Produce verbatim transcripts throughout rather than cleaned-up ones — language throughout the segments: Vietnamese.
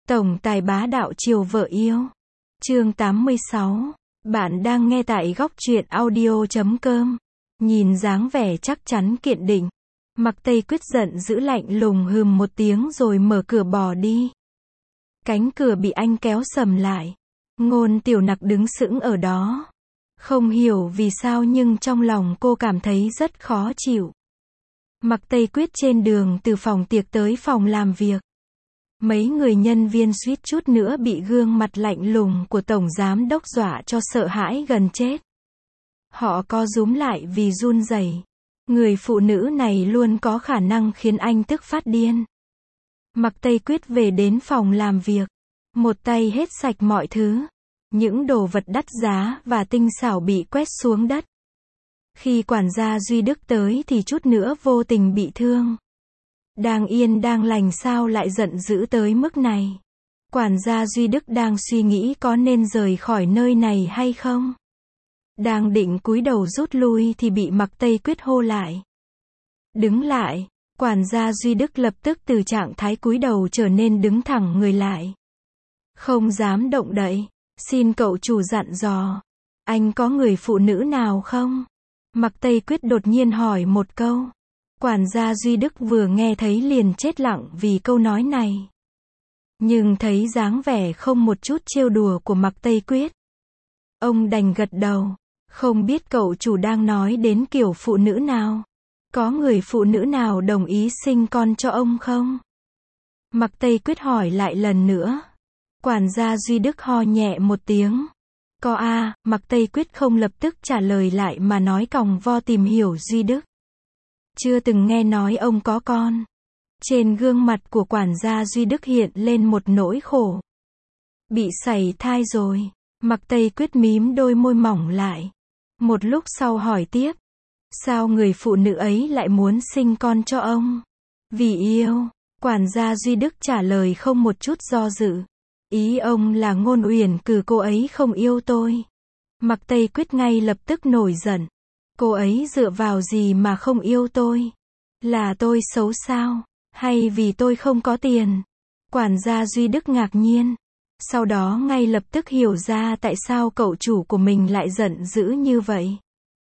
Tổng tài bá đạo chiều vợ yêu. Chương tám mươi sáu. Bạn đang nghe tại góc truyện audio chấm com. Nhìn dáng vẻ chắc chắn kiện định. Mặc Tây Quyết giận dữ lạnh lùng hừm một tiếng rồi mở cửa bỏ đi. Cánh cửa bị anh kéo sầm lại. Ngôn Tiểu Nặc đứng sững ở đó. Không hiểu vì sao nhưng trong lòng cô cảm thấy rất khó chịu. Mặc Tây Quyết trên đường từ phòng tiệc tới phòng làm việc. Mấy người nhân viên suýt chút nữa bị gương mặt lạnh lùng của tổng giám đốc dọa cho sợ hãi gần chết. Họ co rúm lại vì run rẩy. Người phụ nữ này luôn có khả năng khiến anh tức phát điên. Mặc Tây Quyết về đến phòng làm việc. Một tay hết sạch mọi thứ. Những đồ vật đắt giá và tinh xảo bị quét xuống đất. Khi quản gia Duy Đức tới thì chút nữa vô tình bị thương. Đang yên đang lành sao lại giận dữ tới mức này. Quản gia Duy Đức đang suy nghĩ có nên rời khỏi nơi này hay không. Đang định cúi đầu rút lui thì bị Mặc Tây Quyết hô lại. Đứng lại. Quản gia Duy Đức lập tức từ trạng thái cúi đầu trở nên đứng thẳng người lại. Không dám động đậy. Xin cậu chủ dặn dò. Anh có người phụ nữ nào không? Mặc Tây Quyết đột nhiên hỏi một câu. Quản gia Duy Đức vừa nghe thấy liền chết lặng vì câu nói này. Nhưng thấy dáng vẻ không một chút trêu đùa của Mặc Tây Quyết. Ông đành gật đầu. Không biết cậu chủ đang nói đến kiểu phụ nữ nào? Có người phụ nữ nào đồng ý sinh con cho ông không? Mặc Tây Quyết hỏi lại lần nữa. Quản gia Duy Đức ho nhẹ một tiếng. Có a, à, Mặc Tây Quyết không lập tức trả lời lại mà nói còng vo tìm hiểu Duy Đức. Chưa từng nghe nói ông có con. Trên gương mặt của quản gia Duy Đức hiện lên một nỗi khổ. Bị sảy thai rồi. Mặc Tây Quyết mím đôi môi mỏng lại. Một lúc sau hỏi tiếp. Sao người phụ nữ ấy lại muốn sinh con cho ông? Vì yêu. Quản gia Duy Đức trả lời không một chút do dự. Ý ông là Ngôn Uyển cử cô ấy không yêu tôi. Mặc Tây Quyết ngay lập tức nổi giận. Cô ấy dựa vào gì mà không yêu tôi? Là tôi xấu sao? Hay vì tôi không có tiền? Quản gia Duy Đức ngạc nhiên. Sau đó ngay lập tức hiểu ra tại sao cậu chủ của mình lại giận dữ như vậy.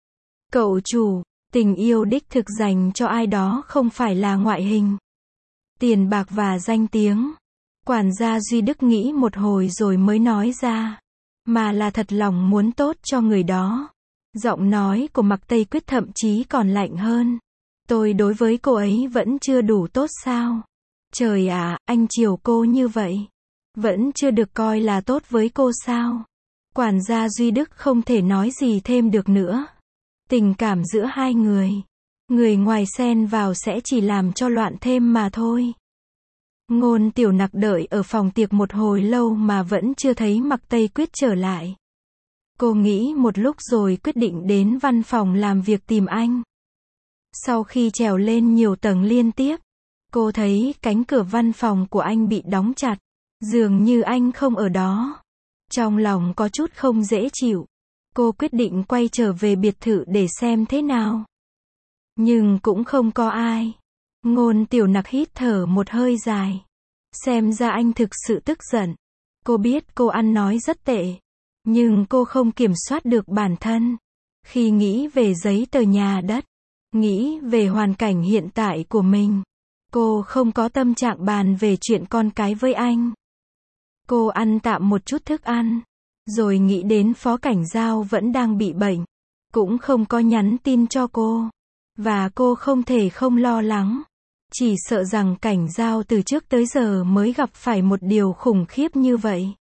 Cậu chủ, tình yêu đích thực dành cho ai đó không phải là ngoại hình, tiền bạc và danh tiếng. Quản gia Duy Đức nghĩ một hồi rồi mới nói ra. Mà là thật lòng muốn tốt cho người đó. Giọng nói của Mặc Tây Quyết thậm chí còn lạnh hơn. Tôi đối với cô ấy vẫn chưa đủ tốt sao? Trời ạ, à, anh chiều cô như vậy. Vẫn chưa được coi là tốt với cô sao? Quản gia Duy Đức không thể nói gì thêm được nữa. Tình cảm giữa hai người. Người ngoài xen vào sẽ chỉ làm cho loạn thêm mà thôi. Ngôn Tiểu Nặc đợi ở phòng tiệc một hồi lâu mà vẫn chưa thấy Mặc Tây Quyết trở lại. Cô nghĩ một lúc rồi quyết định đến văn phòng làm việc tìm anh. Sau khi trèo lên nhiều tầng liên tiếp, cô thấy cánh cửa văn phòng của anh bị đóng chặt. Dường như anh không ở đó. Trong lòng có chút không dễ chịu. Cô quyết định quay trở về biệt thự để xem thế nào. Nhưng cũng không có ai. Ngôn Tiểu Nặc hít thở một hơi dài. Xem ra anh thực sự tức giận. Cô biết cô ăn nói rất tệ. Nhưng cô không kiểm soát được bản thân. Khi nghĩ về giấy tờ nhà đất, nghĩ về hoàn cảnh hiện tại của mình, cô không có tâm trạng bàn về chuyện con cái với anh. Cô ăn tạm một chút thức ăn. Rồi nghĩ đến Phó Cảnh Giao vẫn đang bị bệnh. Cũng không có nhắn tin cho cô. Và cô không thể không lo lắng. Chỉ sợ rằng Cảnh Giao từ trước tới giờ mới gặp phải một điều khủng khiếp như vậy.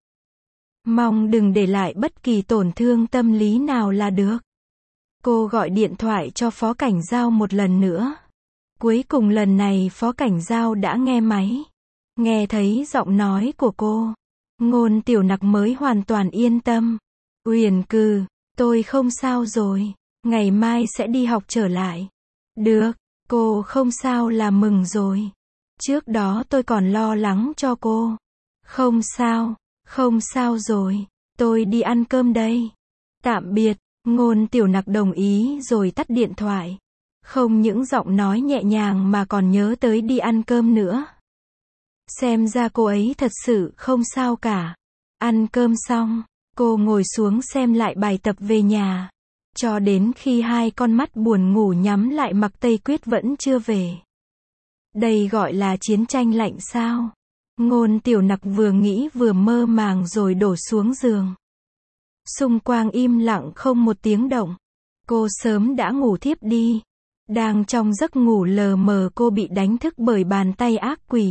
Mong đừng để lại bất kỳ tổn thương tâm lý nào là được. Cô gọi điện thoại cho Phó Cảnh Giao một lần nữa. Cuối cùng lần này Phó Cảnh Giao đã nghe máy. Nghe thấy giọng nói của cô. Ngôn Tiểu Nặc mới hoàn toàn yên tâm. Uyển cừ, tôi không sao rồi. Ngày mai sẽ đi học trở lại. Được, cô không sao là mừng rồi. Trước đó tôi còn lo lắng cho cô. Không sao, không sao rồi. Tôi đi ăn cơm đây. Tạm biệt. Ngôn Tiểu Nặc đồng ý rồi tắt điện thoại. Không những giọng nói nhẹ nhàng mà còn nhớ tới đi ăn cơm nữa. Xem ra cô ấy thật sự không sao cả. Ăn cơm xong, cô ngồi xuống xem lại bài tập về nhà. Cho đến khi hai con mắt buồn ngủ nhắm lại, Mạc Tây Quyết vẫn chưa về. Đây gọi là chiến tranh lạnh sao? Ngôn Tiểu Nặc vừa nghĩ vừa mơ màng rồi đổ xuống giường. Xung quanh im lặng không một tiếng động. Cô sớm đã ngủ thiếp đi. Đang trong giấc ngủ lờ mờ cô bị đánh thức bởi bàn tay ác quỷ.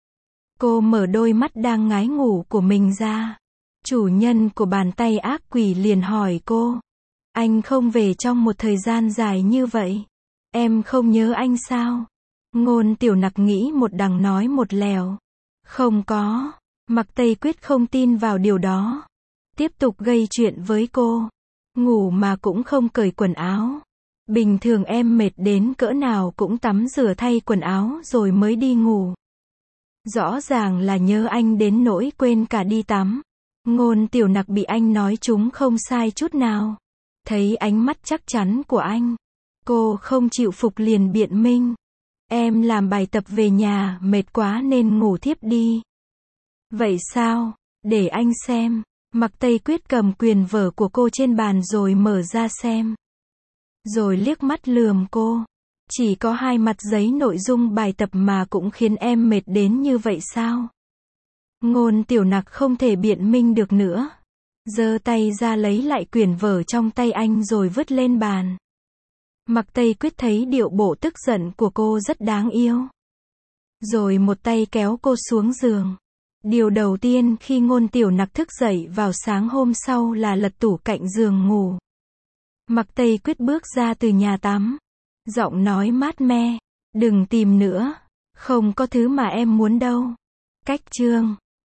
Cô mở đôi mắt đang ngái ngủ của mình ra. Chủ nhân của bàn tay ác quỷ liền hỏi cô. Anh không về trong một thời gian dài như vậy. Em không nhớ anh sao? Ngôn Tiểu Nặc nghĩ một đằng nói một lèo. Không có. Mạc Tây Quyết không tin vào điều đó. Tiếp tục gây chuyện với cô. Ngủ mà cũng không cởi quần áo. Bình thường em mệt đến cỡ nào cũng tắm rửa thay quần áo rồi mới đi ngủ. Rõ ràng là nhớ anh đến nỗi quên cả đi tắm. Ngôn Tiểu Nặc bị anh nói chúng không sai chút nào. Thấy ánh mắt chắc chắn của anh, cô không chịu phục liền biện minh. Em làm bài tập về nhà, mệt quá nên ngủ thiếp đi. Vậy sao? Để anh xem. Mạc Tây Quyết cầm quyển vở của cô trên bàn rồi mở ra xem. Rồi liếc mắt lườm cô. Chỉ có hai mặt giấy nội dung bài tập mà cũng khiến em mệt đến như vậy sao? Ngôn Tiểu Nặc không thể biện minh được nữa. Giơ tay ra lấy lại quyển vở trong tay anh rồi vứt lên bàn. Mạc Tây Quyết thấy điệu bộ tức giận của cô rất đáng yêu. Rồi một tay kéo cô xuống giường. Điều đầu tiên khi Ngôn Tiểu Nặc thức dậy vào sáng hôm sau là lật tủ cạnh giường ngủ. Mạc Tây Quyết bước ra từ nhà tắm. Giọng nói mát me. Đừng tìm nữa. Không có thứ mà em muốn đâu. Cách chương